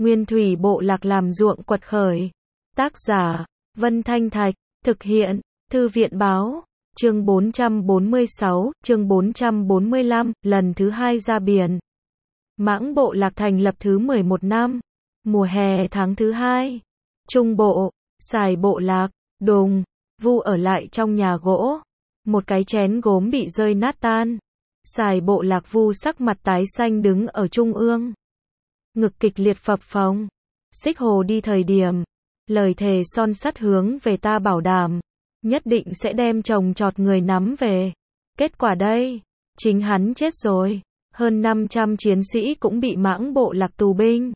Nguyên thủy bộ lạc làm ruộng quật khởi. Tác giả, Vân Thanh Thạch, thực hiện, Thư viện Báo, chương 446, chương 445, lần thứ 2 ra biển. Mãng bộ lạc thành lập thứ 11 năm, mùa hè tháng thứ 2. Trung bộ, Sài bộ lạc, Đùng, Vu ở lại trong nhà gỗ. Một cái chén gốm bị rơi nát tan. Sài bộ lạc Vu sắc mặt tái xanh đứng ở trung ương. Ngực kịch liệt phập phồng. Xích Hồ đi thời điểm, lời thề son sắt hướng về ta bảo đảm, nhất định sẽ đem chồng chọt người nắm về. Kết quả đây, chính hắn chết rồi. Hơn 500 chiến sĩ cũng bị mãng bộ lạc tù binh.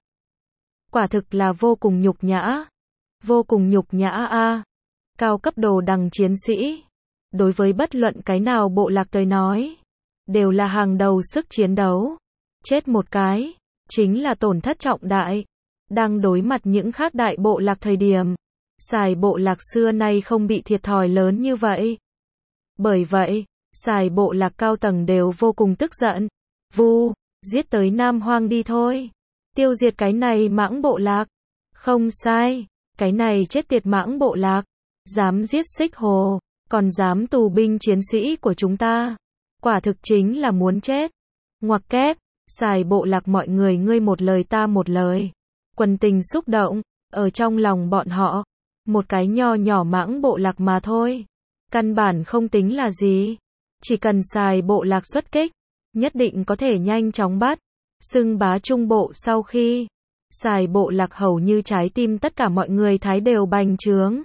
Quả thực là vô cùng nhục nhã. Vô cùng nhục nhã a. Cao cấp đồ đằng chiến sĩ, đối với bất luận cái nào bộ lạc tới nói, đều là hàng đầu sức chiến đấu. Chết một cái, chính là tổn thất trọng đại. Đang đối mặt những khác đại bộ lạc thời điểm, Sài bộ lạc xưa nay không bị thiệt thòi lớn như vậy. Bởi vậy, Sài bộ lạc cao tầng đều vô cùng tức giận. Vu, giết tới Nam Hoang đi thôi. Tiêu diệt cái này mãng bộ lạc. Không sai, cái này chết tiệt mãng bộ lạc. Dám giết Xích Hồ, còn dám tù binh chiến sĩ của chúng ta. Quả thực chính là muốn chết. Ngoặc kép, Sài bộ lạc mọi người ngươi một lời ta một lời. Quần tình xúc động, ở trong lòng bọn họ. Một cái nho nhỏ mãng bộ lạc mà thôi. Căn bản không tính là gì. Chỉ cần Sài bộ lạc xuất kích, nhất định có thể nhanh chóng bắt. Xưng bá trung bộ sau khi Sài bộ lạc hầu như trái tim tất cả mọi người thái đều bành trướng.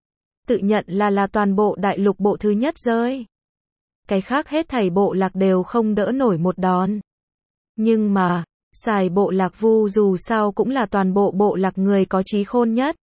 Tự nhận là toàn bộ đại lục bộ thứ nhất rơi. Cái khác hết thảy bộ lạc đều không đỡ nổi một đòn. Nhưng mà, Sài bộ lạc Vu dù sao cũng là toàn bộ bộ lạc người có trí khôn nhất.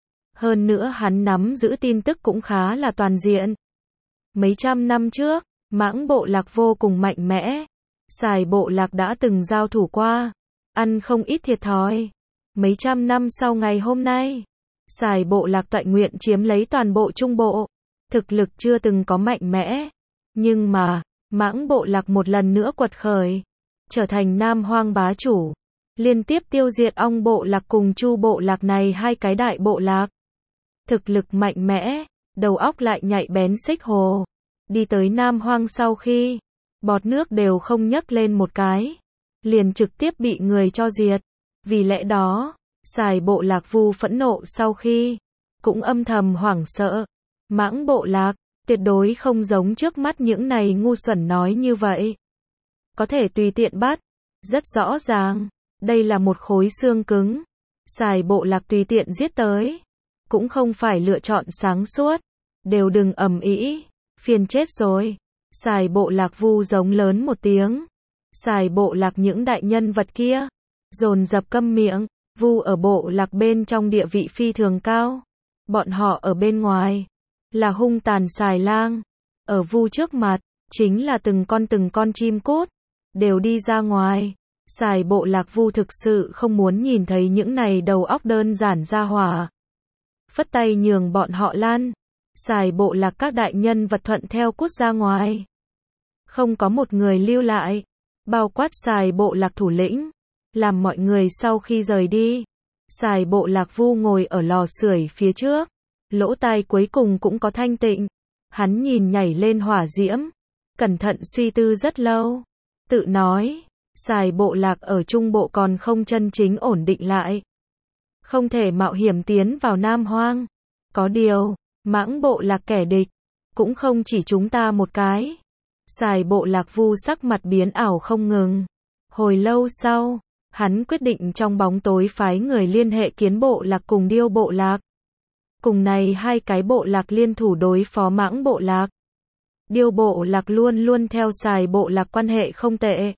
Hơn nữa hắn nắm giữ tin tức cũng khá là toàn diện. Mấy trăm năm trước, mãng bộ lạc vô cùng mạnh mẽ. Sài bộ lạc đã từng giao thủ qua, ăn không ít thiệt thòi. Mấy trăm năm sau ngày hôm nay, Sài bộ lạc toại nguyện chiếm lấy toàn bộ trung bộ. Thực lực chưa từng có mạnh mẽ. Nhưng mà, mãng bộ lạc một lần nữa quật khởi, trở thành Nam Hoang bá chủ. Liên tiếp tiêu diệt Ong bộ lạc cùng Chu bộ lạc này hai cái đại bộ lạc. Thực lực mạnh mẽ, đầu óc lại nhạy bén Xích Hồ. Đi tới Nam Hoang sau khi, bọt nước đều không nhấc lên một cái. Liền trực tiếp bị người cho diệt. Vì lẽ đó, Sài bộ lạc Vu phẫn nộ sau khi, cũng âm thầm hoảng sợ. Mãng bộ lạc, tuyệt đối không giống trước mắt những này ngu xuẩn nói như vậy. Có thể tùy tiện bắt. Rất rõ ràng, đây là một khối xương cứng. Sài bộ lạc tùy tiện giết tới. Cũng không phải lựa chọn sáng suốt. Đều đừng ầm ĩ, phiền chết rồi. Sài bộ lạc Vu giống lớn một tiếng. Sài bộ lạc những đại nhân vật kia dồn dập câm miệng. Vu ở bộ lạc bên trong địa vị phi thường cao. Bọn họ ở bên ngoài là hung tàn xài lang. Ở Vu trước mặt chính là từng con chim cút đều đi ra ngoài. Sài bộ lạc Vu thực sự không muốn nhìn thấy những này đầu óc đơn giản ra hỏa. Phất tay nhường bọn họ lan. Sài bộ lạc các đại nhân vật thuận theo cút ra ngoài. Không có một người lưu lại. Bao quát Sài bộ lạc thủ lĩnh. Làm mọi người sau khi rời đi. Sài bộ lạc Vu ngồi ở lò sưởi phía trước. Lỗ tai cuối cùng cũng có thanh tịnh. Hắn nhìn nhảy lên hỏa diễm. Cẩn thận suy tư rất lâu. Tự nói, Sài bộ lạc ở trung bộ còn không chân chính ổn định lại. Không thể mạo hiểm tiến vào Nam Hoang. Có điều, mãng bộ lạc kẻ địch. Cũng không chỉ chúng ta một cái. Sài bộ lạc Vu sắc mặt biến ảo không ngừng. Hồi lâu sau, hắn quyết định trong bóng tối phái người liên hệ Kiến bộ lạc cùng Điêu bộ lạc. Cùng này hai cái bộ lạc liên thủ đối phó mãng bộ lạc. Điêu bộ lạc luôn luôn theo Sài bộ lạc quan hệ không tệ.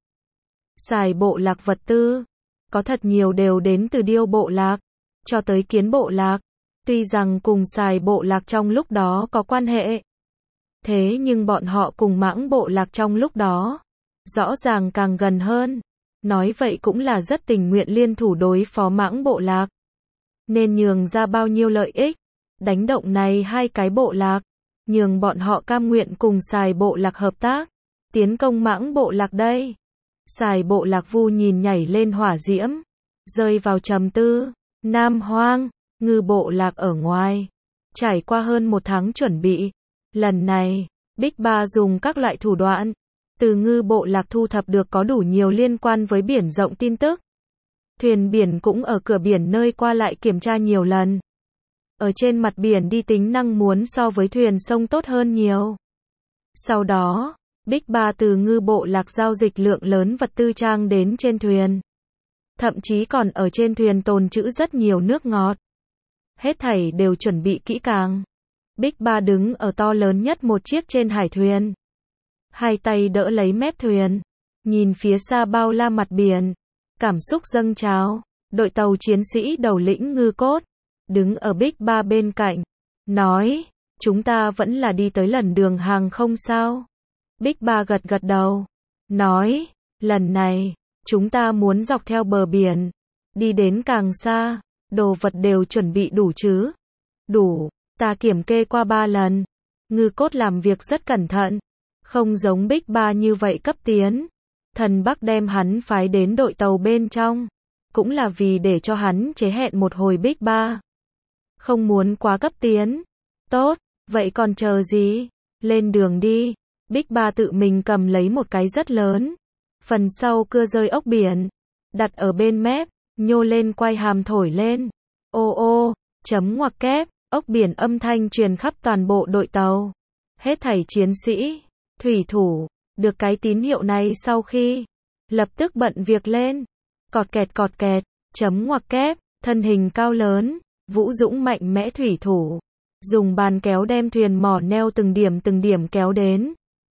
Sài bộ lạc vật tư, có thật nhiều đều đến từ Điêu bộ lạc, cho tới Kiến bộ lạc. Tuy rằng cùng Sài bộ lạc trong lúc đó có quan hệ. Thế nhưng bọn họ cùng mãng bộ lạc trong lúc đó, rõ ràng càng gần hơn. Nói vậy cũng là rất tình nguyện liên thủ đối phó mãng bộ lạc. Nên nhường ra bao nhiêu lợi ích. Đánh động này hai cái bộ lạc. Nhường bọn họ cam nguyện cùng Sài bộ lạc hợp tác. Tiến công mãng bộ lạc đây. Sài bộ lạc Vu nhìn nhảy lên hỏa diễm. rơi vào trầm tư. Nam Hoang, ngư bộ lạc ở ngoài. Trải qua hơn 1 tháng chuẩn bị, lần này, Big Ba dùng các loại thủ đoạn, từ ngư bộ lạc thu thập được có đủ nhiều liên quan với biển rộng tin tức. Thuyền biển cũng ở cửa biển nơi qua lại kiểm tra nhiều lần. Ở trên mặt biển đi tính năng muốn so với thuyền sông tốt hơn nhiều. Sau đó, Big Ba từ ngư bộ lạc giao dịch lượng lớn vật tư trang đến trên thuyền. Thậm chí còn ở trên thuyền tồn trữ rất nhiều nước ngọt. Hết thảy đều chuẩn bị kỹ càng. Big Ba đứng ở to lớn nhất một chiếc trên hải thuyền. Hai tay đỡ lấy mép thuyền. Nhìn phía xa bao la mặt biển. Cảm xúc dâng trào. Đội tàu chiến sĩ đầu lĩnh Ngư Cốt đứng ở Big Ba bên cạnh. Nói, chúng ta vẫn là đi tới lần đường hàng không sao? Big Ba gật gật đầu. Nói, lần này, chúng ta muốn dọc theo bờ biển. Đi đến càng xa. Đồ vật đều chuẩn bị đủ chứ? Đủ, ta kiểm kê qua 3 lần. Ngư Cốt làm việc rất cẩn thận. Không giống Big Ba như vậy cấp tiến. Thần Bắc đem hắn phái đến đội tàu bên trong. Cũng là vì để cho hắn chế hẹn một hồi Big Ba. Không muốn quá cấp tiến. Tốt, vậy còn chờ gì? Lên đường đi. Big Ba tự mình cầm lấy một cái rất lớn. Phần sau cưa rơi ốc biển. Đặt ở bên mép. Nhô lên quay hàm thổi lên. Ô ô, chấm ngoặc kép, ốc biển âm thanh truyền khắp toàn bộ đội tàu. Hết thảy chiến sĩ, thủy thủ, được cái tín hiệu này sau khi lập tức bận việc lên. Cọt kẹt, chấm ngoặc kép, thân hình cao lớn, vũ dũng mạnh mẽ thủy thủ. Dùng bàn kéo đem thuyền mỏ neo từng điểm kéo đến.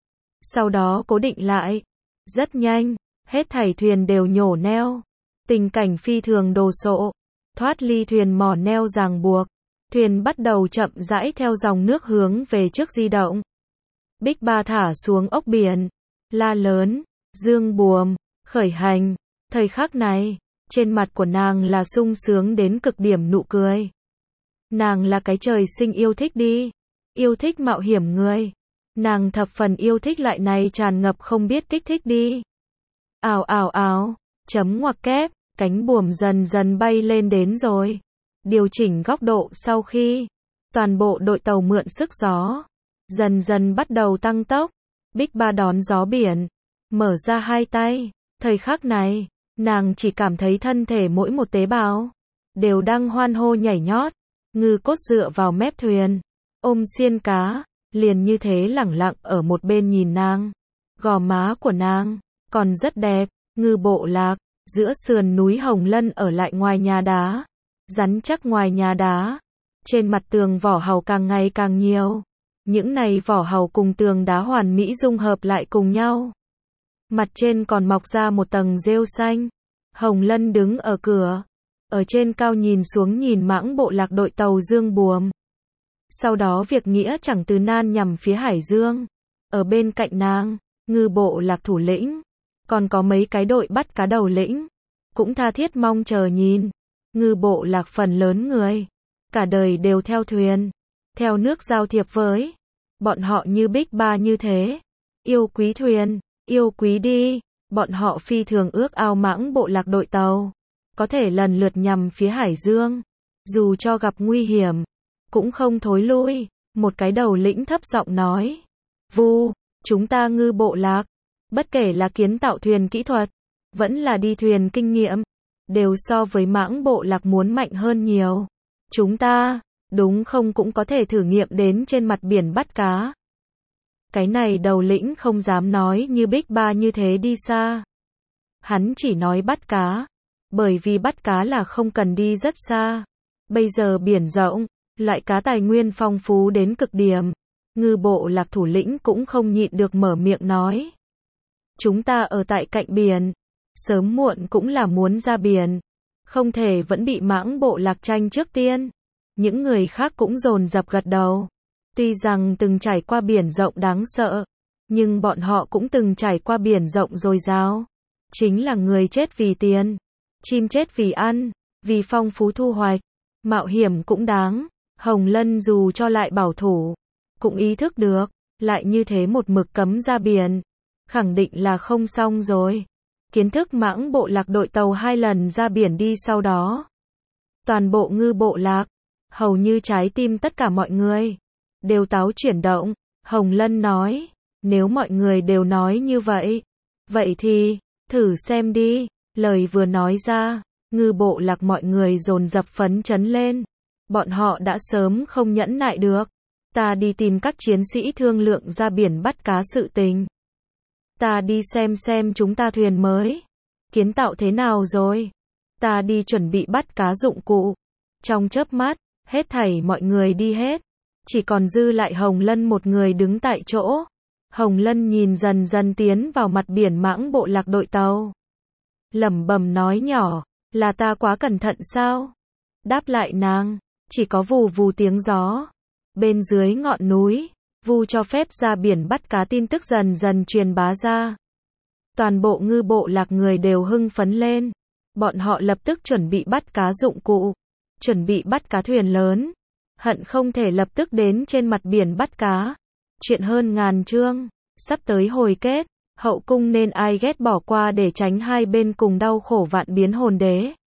Sau đó cố định lại. Rất nhanh, hết thảy thuyền đều nhổ neo. Tình cảnh phi thường đồ sộ. Thoát ly thuyền mỏ neo ràng buộc. Thuyền bắt đầu chậm rãi theo dòng nước hướng về trước di động. Big Ba thả xuống ốc biển. La lớn, dương buồm, khởi hành. Thời khắc này, trên mặt của nàng là sung sướng đến cực điểm nụ cười. Nàng là cái trời sinh yêu thích đi. Yêu thích mạo hiểm người. Nàng thập phần yêu thích loại này tràn ngập không biết kích thích đi. Ào ào ào. Chấm ngoặc kép, cánh buồm dần dần bay lên đến rồi. Điều chỉnh góc độ sau khi toàn bộ đội tàu mượn sức gió, dần dần bắt đầu tăng tốc. Big Ba đón gió biển, mở ra hai tay. Thời khắc này, nàng chỉ cảm thấy thân thể mỗi một tế bào đều đang hoan hô nhảy nhót. Ngư Cốt dựa vào mép thuyền, ôm xiên cá, liền như thế lẳng lặng ở một bên nhìn nàng. Gò má của nàng còn rất đẹp. Ngư bộ lạc, giữa sườn núi Hồng Lân ở lại ngoài nhà đá. Rắn chắc ngoài nhà đá. Trên mặt tường vỏ hàu càng ngày càng nhiều. Những này vỏ hàu cùng tường đá hoàn mỹ dung hợp lại cùng nhau. Mặt trên còn mọc ra một tầng rêu xanh. Hồng Lân đứng ở cửa. Ở trên cao nhìn xuống nhìn mãng bộ lạc đội tàu dương buồm. Sau đó việc nghĩa chẳng từ nan nhằm phía hải dương. Ở bên cạnh nàng, ngư bộ lạc thủ lĩnh. Còn có mấy cái đội bắt cá đầu lĩnh. Cũng tha thiết mong chờ nhìn. Ngư bộ lạc phần lớn người. Cả đời đều theo thuyền. Theo nước giao thiệp với. Bọn họ như Big Ba như thế. Yêu quý thuyền. Yêu quý đi. Bọn họ phi thường ước ao mãng bộ lạc đội tàu. Có thể lần lượt nhằm phía hải dương. Dù cho gặp nguy hiểm. Cũng không thối lui. Một cái đầu lĩnh thấp giọng nói. Vu, chúng ta ngư bộ lạc. Bất kể là kiến tạo thuyền kỹ thuật, vẫn là đi thuyền kinh nghiệm, đều so với mãng bộ lạc muốn mạnh hơn nhiều. Chúng ta, đúng không cũng có thể thử nghiệm đến trên mặt biển bắt cá. Cái này đầu lĩnh không dám nói như Big Ba như thế đi xa. Hắn chỉ nói bắt cá, bởi vì bắt cá là không cần đi rất xa. Bây giờ biển rộng, loại cá tài nguyên phong phú đến cực điểm. Ngư bộ lạc thủ lĩnh cũng không nhịn được mở miệng nói. Chúng ta ở tại cạnh biển, sớm muộn cũng là muốn ra biển, không thể vẫn bị mãng bộ lạc tranh trước tiên. Những người khác cũng dồn dập gật đầu. Tuy rằng từng trải qua biển rộng đáng sợ, nhưng bọn họ cũng từng trải qua biển rộng dồi dào. Chính là người chết vì tiền, chim chết vì ăn, vì phong phú thu hoạch, mạo hiểm cũng đáng. Hồng Lân dù cho lại bảo thủ, cũng ý thức được, lại như thế một mực cấm ra biển. Khẳng định là không xong rồi. kiến thức mãng bộ lạc đội tàu 2 lần ra biển đi sau đó. Toàn bộ ngư bộ lạc, hầu như trái tim tất cả mọi người, đều táo chuyển động. Hồng Lân nói, nếu mọi người đều nói như vậy, vậy thì, thử xem đi. Lời vừa nói ra, ngư bộ lạc mọi người dồn dập phấn chấn lên. Bọn họ đã sớm không nhẫn nại được. Ta đi tìm các chiến sĩ thương lượng ra biển bắt cá sự tình. Ta đi xem chúng ta thuyền mới kiến tạo thế nào rồi. Ta đi chuẩn bị bắt cá dụng cụ. Trong chớp mắt, hết thảy mọi người đi hết. Chỉ còn dư lại Hồng Lân một người đứng tại chỗ. Hồng Lân nhìn dần dần tiến vào mặt biển mãng bộ lạc đội tàu. Lẩm bẩm nói nhỏ, là ta quá cẩn thận sao? Đáp lại nàng, chỉ có vù vù tiếng gió. Bên dưới ngọn núi, Vu cho phép ra biển bắt cá tin tức dần dần truyền bá ra. Toàn bộ ngư bộ lạc người đều hưng phấn lên. Bọn họ lập tức chuẩn bị bắt cá dụng cụ, chuẩn bị bắt cá thuyền lớn, hận không thể lập tức đến trên mặt biển bắt cá. Chuyện hơn ngàn chương, sắp tới hồi kết, hậu cung nên ai ghét bỏ qua để tránh hai bên cùng đau khổ vạn biến hồn đế.